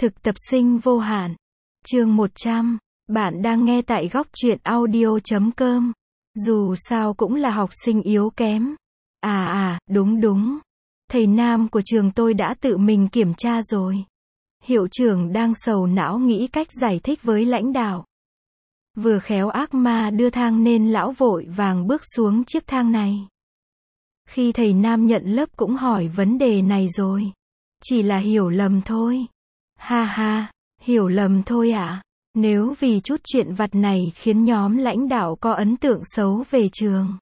Thực tập sinh vô hạn. Chương 100. Bạn đang nghe tại góc truyện audio.com. Dù sao cũng là học sinh yếu kém. Đúng. Thầy Nam của trường tôi đã tự mình kiểm tra rồi. Hiệu trưởng đang sầu não nghĩ cách giải thích với lãnh đạo. Vừa khéo ác ma đưa thang nên lão vội vàng bước xuống chiếc thang này. Khi thầy Nam nhận lớp cũng hỏi vấn đề này rồi. Chỉ là hiểu lầm thôi. Ha, hiểu lầm thôi ạ. Nếu vì chút chuyện vặt này khiến nhóm lãnh đạo có ấn tượng xấu về trường,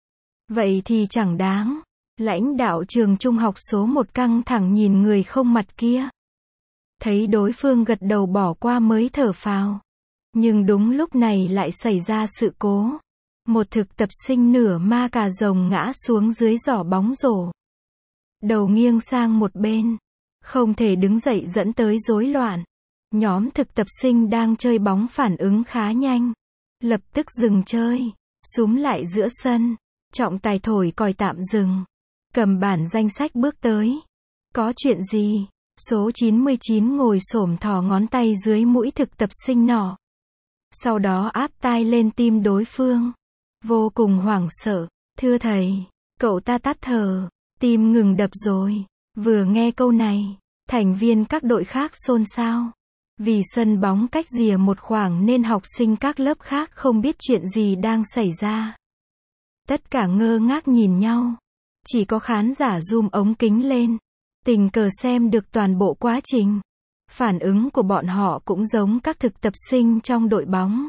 vậy thì chẳng đáng. Lãnh đạo trường trung học số 1 căng thẳng nhìn người không mặt kia. Thấy đối phương gật đầu bỏ qua mới thở phào. Nhưng đúng lúc này lại xảy ra sự cố. Một thực tập sinh nửa ma cà rồng ngã xuống dưới giỏ bóng rổ. Đầu nghiêng sang một bên. Không thể đứng dậy dẫn tới rối loạn. Nhóm thực tập sinh đang chơi bóng phản ứng khá nhanh. Lập tức dừng chơi. Súm lại giữa sân. Trọng tài thổi còi tạm dừng. Cầm bản danh sách bước tới. Có chuyện gì? Số 99 ngồi xổm thò ngón tay dưới mũi thực tập sinh nọ. Sau đó áp tai lên tim đối phương. Vô cùng hoảng sợ. Thưa thầy, cậu ta tắt thở. Tim ngừng đập rồi. Vừa nghe câu này, thành viên các đội khác xôn xao. Vì sân bóng cách rìa một khoảng nên học sinh các lớp khác không biết chuyện gì đang xảy ra. Tất cả ngơ ngác nhìn nhau. Chỉ có khán giả zoom ống kính lên. Tình cờ xem được toàn bộ quá trình. Phản ứng của bọn họ cũng giống các thực tập sinh trong đội bóng.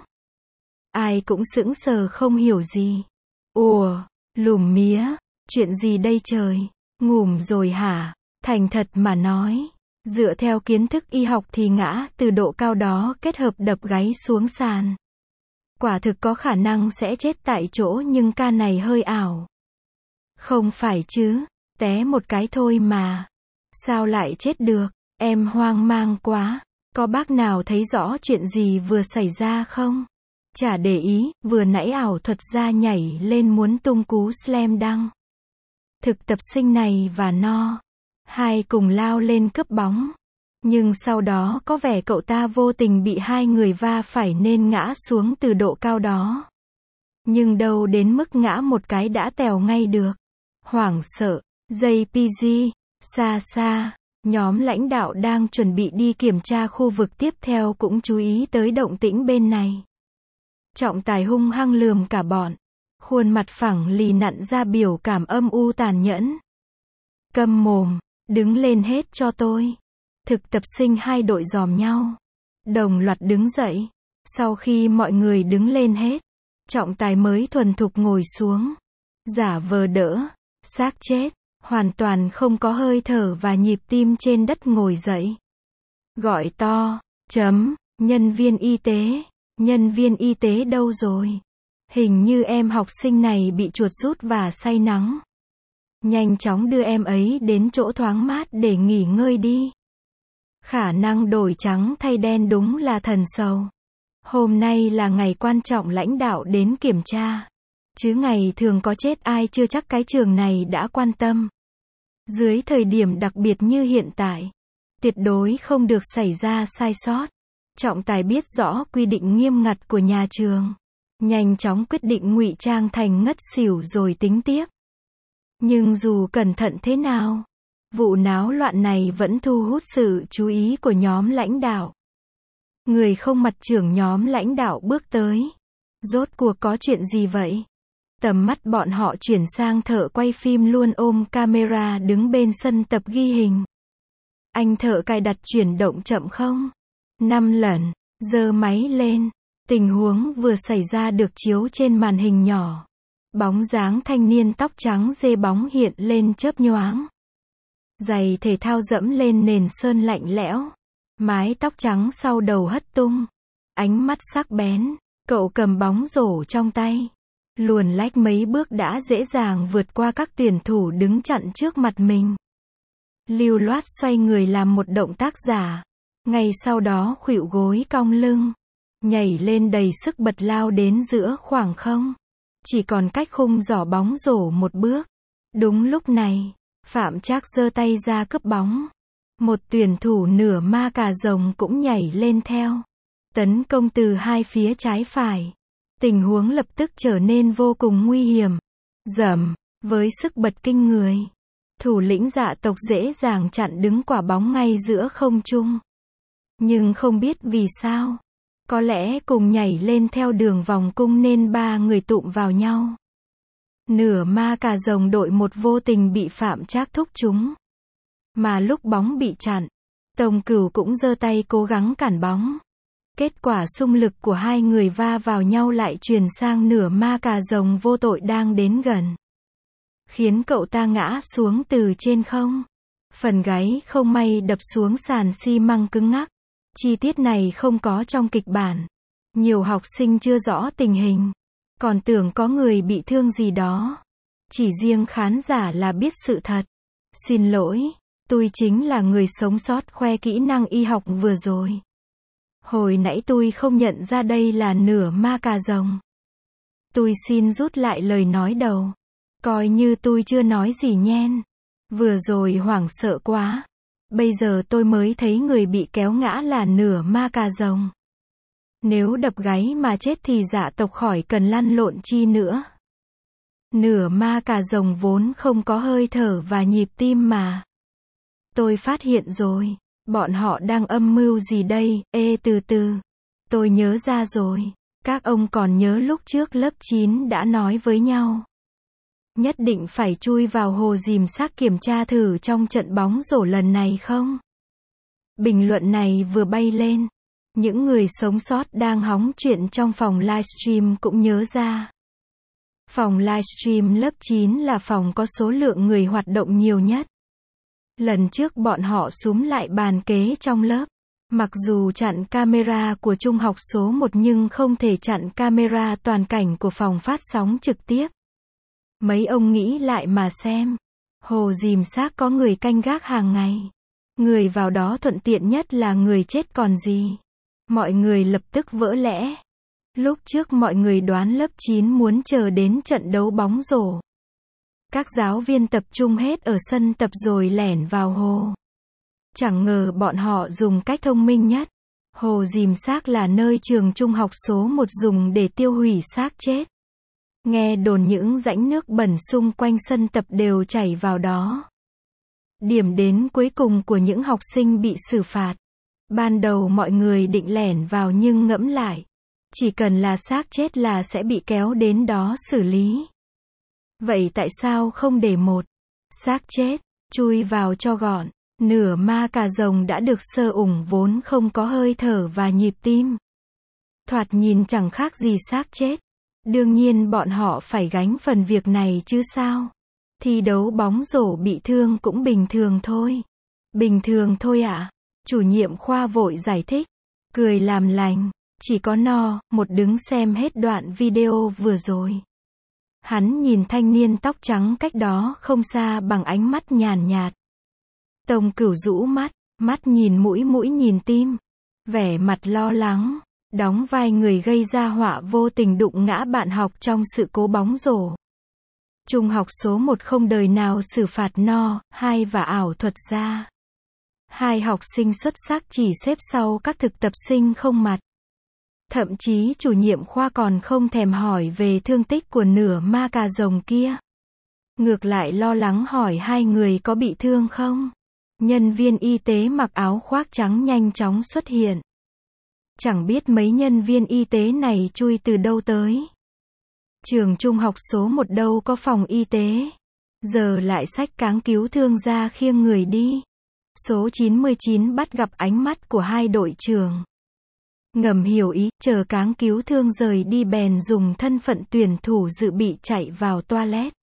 Ai cũng sững sờ không hiểu gì. Ủa, lùm mía, chuyện gì đây trời? Ngủm rồi hả? Thành thật mà nói, dựa theo kiến thức y học thì ngã từ độ cao đó kết hợp đập gáy xuống sàn. Quả thực có khả năng sẽ chết tại chỗ nhưng ca này hơi ảo. Không phải chứ, té một cái thôi mà. Sao lại chết được? Em hoang mang quá. Có bác nào thấy rõ chuyện gì vừa xảy ra không? Chả để ý, vừa nãy ảo thuật ra nhảy lên muốn tung cú slam dunk. Thực tập sinh này và No. Hai cùng lao lên cướp bóng. Nhưng sau đó có vẻ cậu ta vô tình bị hai người va phải nên ngã xuống từ độ cao đó. Nhưng đâu đến mức ngã một cái đã tèo ngay được. Hoảng sợ. JPG. Xa. Nhóm lãnh đạo đang chuẩn bị đi kiểm tra khu vực tiếp theo cũng chú ý tới động tĩnh bên này. Trọng tài hung hăng lườm cả bọn. Khuôn mặt phẳng lì nặn ra biểu cảm âm u tàn nhẫn. Câm mồm, đứng lên hết cho tôi. Thực tập sinh hai đội giòm nhau. Đồng loạt đứng dậy. Sau khi mọi người đứng lên hết, trọng tài mới thuần thục ngồi xuống. Giả vờ đỡ, xác chết, hoàn toàn không có hơi thở và nhịp tim trên đất ngồi dậy. Gọi to, nhân viên y tế đâu rồi? Hình như em học sinh này bị chuột rút và say nắng. Nhanh chóng đưa em ấy đến chỗ thoáng mát để nghỉ ngơi đi. Khả năng đổi trắng thay đen đúng là thần sầu. Hôm nay là ngày quan trọng lãnh đạo đến kiểm tra. Chứ ngày thường có chết ai chưa chắc cái trường này đã quan tâm. Dưới thời điểm đặc biệt như hiện tại, tuyệt đối không được xảy ra sai sót. Trọng tài biết rõ quy định nghiêm ngặt của nhà trường. Nhanh chóng quyết định ngụy trang thành ngất xỉu rồi tính tiếp. Nhưng dù cẩn thận thế nào, vụ náo loạn này vẫn thu hút sự chú ý của nhóm lãnh đạo. Người không mặt trưởng nhóm lãnh đạo bước tới. Rốt cuộc có chuyện gì vậy? Tầm mắt bọn họ chuyển sang thợ quay phim luôn ôm camera đứng bên sân tập ghi hình. Anh thợ cài đặt chuyển động chậm không? 5 lần, giơ máy lên. Tình huống vừa xảy ra được chiếu trên màn hình nhỏ. Bóng dáng thanh niên tóc trắng dê bóng hiện lên chớp nhoáng. Giày thể thao dẫm lên nền sơn lạnh lẽo. Mái tóc trắng sau đầu hất tung. Ánh mắt sắc bén. Cậu cầm bóng rổ trong tay. Luồn lách mấy bước đã dễ dàng vượt qua các tuyển thủ đứng chặn trước mặt mình. Lưu loát xoay người làm một động tác giả. Ngay sau đó khuỵu gối cong lưng. Nhảy lên đầy sức bật lao đến giữa khoảng không. Chỉ còn cách khung giỏ bóng rổ một bước. Đúng lúc này, Phạm Trác giơ tay ra cướp bóng. Một tuyển thủ nửa ma cà rồng cũng nhảy lên theo. Tấn công từ hai phía trái phải. Tình huống lập tức trở nên vô cùng nguy hiểm. Rầm, với sức bật kinh người, thủ lĩnh dạ tộc dễ dàng chặn đứng quả bóng ngay giữa không trung. Nhưng không biết vì sao, có lẽ cùng nhảy lên theo đường vòng cung nên ba người tụm vào nhau. Nửa ma cà rồng đội một vô tình bị Phạm Trác thúc trúng. Mà lúc bóng bị chặn, Tông Cửu cũng giơ tay cố gắng cản bóng. Kết quả xung lực của hai người va vào nhau lại truyền sang nửa ma cà rồng vô tội đang đến gần, khiến cậu ta ngã xuống từ trên không. Phần gáy không may đập xuống sàn xi măng cứng ngắc. Chi tiết này không có trong kịch bản. Nhiều học sinh chưa rõ tình hình, còn tưởng có người bị thương gì đó. Chỉ riêng khán giả là biết sự thật. Xin lỗi, tôi chính là người sống sót khoe kỹ năng y học vừa rồi. Hồi nãy tôi không nhận ra đây là nửa ma cà rồng. Tôi xin rút lại lời nói đầu. Coi như tôi chưa nói gì nhen. Vừa rồi hoảng sợ quá. Bây giờ tôi mới thấy người bị kéo ngã là nửa ma cà rồng. Nếu đập gáy mà chết thì dạ tộc khỏi cần lăn lộn chi nữa. Nửa ma cà rồng vốn không có hơi thở và nhịp tim mà. Tôi phát hiện rồi. Bọn họ đang âm mưu gì đây? Từ từ. Tôi nhớ ra rồi. Các ông còn nhớ lúc trước lớp 9 đã nói với nhau. Nhất định phải chui vào hồ dìm xác kiểm tra thử trong trận bóng rổ lần này không? Bình luận này vừa bay lên. Những người sống sót đang hóng chuyện trong phòng livestream cũng nhớ ra. Phòng livestream lớp 9 là phòng có số lượng người hoạt động nhiều nhất. Lần trước bọn họ súm lại bàn kế trong lớp. Mặc dù chặn camera của trung học số 1 nhưng không thể chặn camera toàn cảnh của phòng phát sóng trực tiếp. Mấy ông nghĩ lại mà xem. Hồ dìm xác có người canh gác hàng ngày. Người vào đó thuận tiện nhất là người chết còn gì. Mọi người lập tức vỡ lẽ. Lúc trước mọi người đoán lớp 9 muốn chờ đến trận đấu bóng rổ. Các giáo viên tập trung hết ở sân tập rồi lẻn vào hồ. Chẳng ngờ bọn họ dùng cách thông minh nhất. Hồ dìm xác là nơi trường trung học số 1 dùng để tiêu hủy xác chết. Nghe đồn những rãnh nước bẩn xung quanh sân tập đều chảy vào đó. Điểm đến cuối cùng của những học sinh bị xử phạt. Ban đầu mọi người định lẻn vào nhưng ngẫm lại. Chỉ cần là xác chết là sẽ bị kéo đến đó xử lý. Vậy tại sao không để một xác chết chui vào cho gọn? Nửa ma cà rồng đã được sơ ủng vốn không có hơi thở và nhịp tim. Thoạt nhìn chẳng khác gì xác chết. Đương nhiên bọn họ phải gánh phần việc này chứ sao. Thi đấu bóng rổ bị thương cũng bình thường thôi. Bình thường thôi ạ. Chủ nhiệm khoa vội giải thích. Cười làm lành. Chỉ có một đứng xem hết đoạn video vừa rồi. Hắn nhìn thanh niên tóc trắng cách đó không xa bằng ánh mắt nhàn nhạt. Tông Cửu rũ mắt nhìn mũi nhìn tim. Vẻ mặt lo lắng, đóng vai người gây ra họa vô tình đụng ngã bạn học trong sự cố bóng rổ. Trung học số 1 không đời nào xử phạt hai và ảo thuật ra. Hai học sinh xuất sắc chỉ xếp sau các thực tập sinh không mặt. Thậm chí chủ nhiệm khoa còn không thèm hỏi về thương tích của nửa ma cà rồng kia. Ngược lại lo lắng hỏi hai người có bị thương không. Nhân viên y tế mặc áo khoác trắng nhanh chóng xuất hiện. Chẳng biết mấy nhân viên y tế này chui từ đâu tới. Trường trung học số 1 đâu có phòng y tế. Giờ lại xách cáng cứu thương ra khiêng người đi. Số 99 bắt gặp ánh mắt của hai đội trưởng. Ngầm hiểu ý, chờ cáng cứu thương rời đi bèn dùng thân phận tuyển thủ dự bị chạy vào toilet.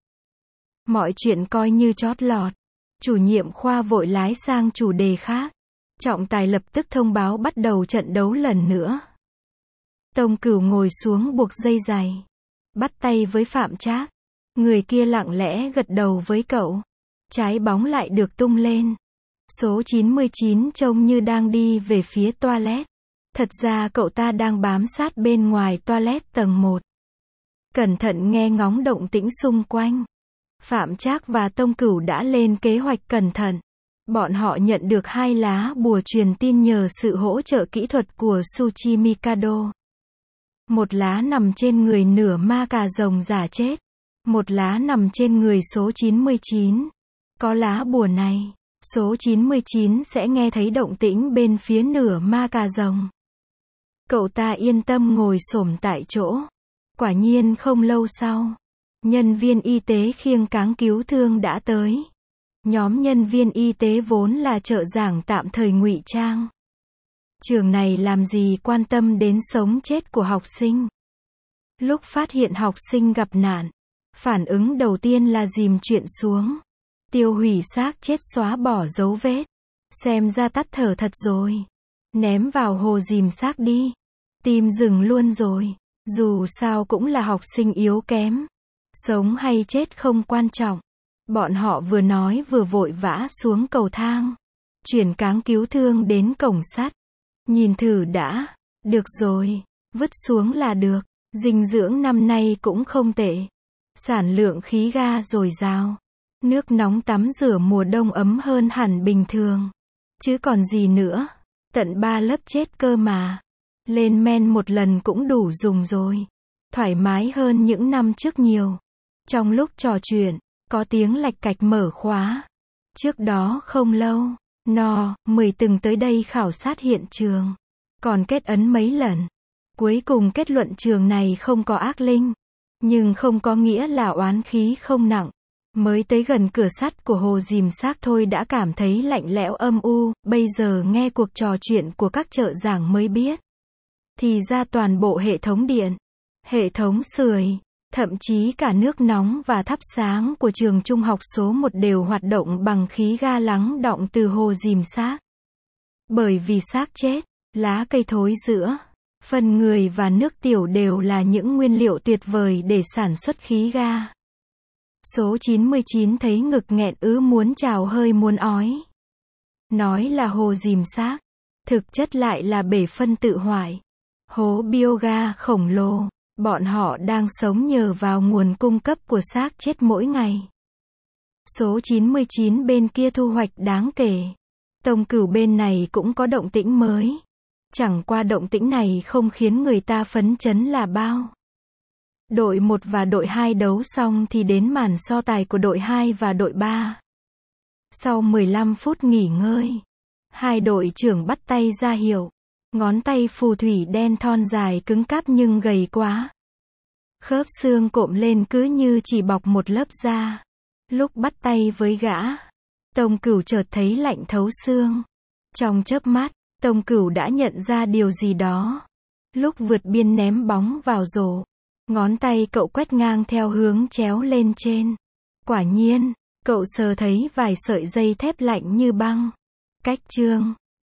Mọi chuyện coi như chót lọt. Chủ nhiệm khoa vội lái sang chủ đề khác. Trọng tài lập tức thông báo bắt đầu trận đấu lần nữa. Tông Cửu ngồi xuống buộc dây giày. Bắt tay với Phạm Trác. Người kia lặng lẽ gật đầu với cậu. Trái bóng lại được tung lên. Số 99 trông như đang đi về phía toilet. Thật ra cậu ta đang bám sát bên ngoài toilet tầng 1. Cẩn thận nghe ngóng động tĩnh xung quanh. Phạm Trác và Tông Cửu đã lên kế hoạch cẩn thận. Bọn họ nhận được 2 lá bùa truyền tin nhờ sự hỗ trợ kỹ thuật của Tsuchi Mikado. Một lá nằm trên người nửa ma cà rồng giả chết. Một lá nằm trên người số 99. Có lá bùa này, số 99 sẽ nghe thấy động tĩnh bên phía nửa ma cà rồng. Cậu ta yên tâm ngồi xổm tại chỗ. Quả nhiên không lâu sau, nhân viên y tế khiêng cáng cứu thương đã tới. Nhóm nhân viên y tế vốn là trợ giảng tạm thời ngụy trang. Trường này làm gì quan tâm đến sống chết của học sinh. Lúc phát hiện học sinh gặp nạn, phản ứng đầu tiên là dìm chuyện xuống. Tiêu hủy xác chết, xóa bỏ dấu vết. Xem ra tắt thở thật rồi. Ném vào hồ dìm xác đi. Tim dừng luôn rồi. Dù sao cũng là học sinh yếu kém. Sống hay chết không quan trọng. Bọn họ vừa nói vừa vội vã xuống cầu thang. Chuyển cáng cứu thương đến cổng sắt. Nhìn thử đã. Được rồi. Vứt xuống là được. Dinh dưỡng năm nay cũng không tệ. Sản lượng khí ga dồi dào. Nước nóng tắm rửa mùa đông ấm hơn hẳn bình thường. Chứ còn gì nữa. Tận 3 lớp chết cơ mà. Lên men một lần cũng đủ dùng rồi. Thoải mái hơn những năm trước nhiều. Trong lúc trò chuyện, có tiếng lạch cạch mở khóa. Trước đó không lâu, No.10 từng tới đây khảo sát hiện trường. Còn kết ấn mấy lần. Cuối cùng kết luận trường này không có ác linh. Nhưng không có nghĩa là oán khí không nặng. Mới tới gần cửa sắt của hồ dìm xác thôi đã cảm thấy lạnh lẽo âm u. Bây giờ nghe cuộc trò chuyện của các trợ giảng mới biết. Thì ra toàn bộ hệ thống điện, hệ thống sưởi, thậm chí cả nước nóng và thắp sáng của trường trung học số 1 đều hoạt động bằng khí ga lắng đọng từ hồ dìm xác. Bởi vì xác chết, lá cây thối rữa, phần người và nước tiểu đều là những nguyên liệu tuyệt vời để sản xuất khí ga. Số 99 thấy ngực nghẹn muốn trào hơi muốn ói. Nói là hồ dìm xác, thực chất lại là bể phân tự hoại. Hố bioga khổng lồ, bọn họ đang sống nhờ vào nguồn cung cấp của xác chết mỗi ngày. Số 99 bên kia thu hoạch đáng kể. Tông Cửu bên này cũng có động tĩnh mới. Chẳng qua động tĩnh này không khiến người ta phấn chấn là bao. Đội 1 và đội 2 đấu xong thì đến màn so tài của đội 2 và đội 3. Sau 15 phút nghỉ ngơi, hai đội trưởng bắt tay ra hiệu. Ngón tay phù thủy đen thon dài cứng cáp nhưng gầy quá. Khớp xương cộm lên cứ như chỉ bọc một lớp da. Lúc bắt tay với gã, Tông Cửu chợt thấy lạnh thấu xương. Trong chớp mắt, Tông Cửu đã nhận ra điều gì đó. Lúc vượt biên ném bóng vào rổ, ngón tay cậu quét ngang theo hướng chéo lên trên. Quả nhiên, cậu sờ thấy vài sợi dây thép lạnh như băng. Cách chương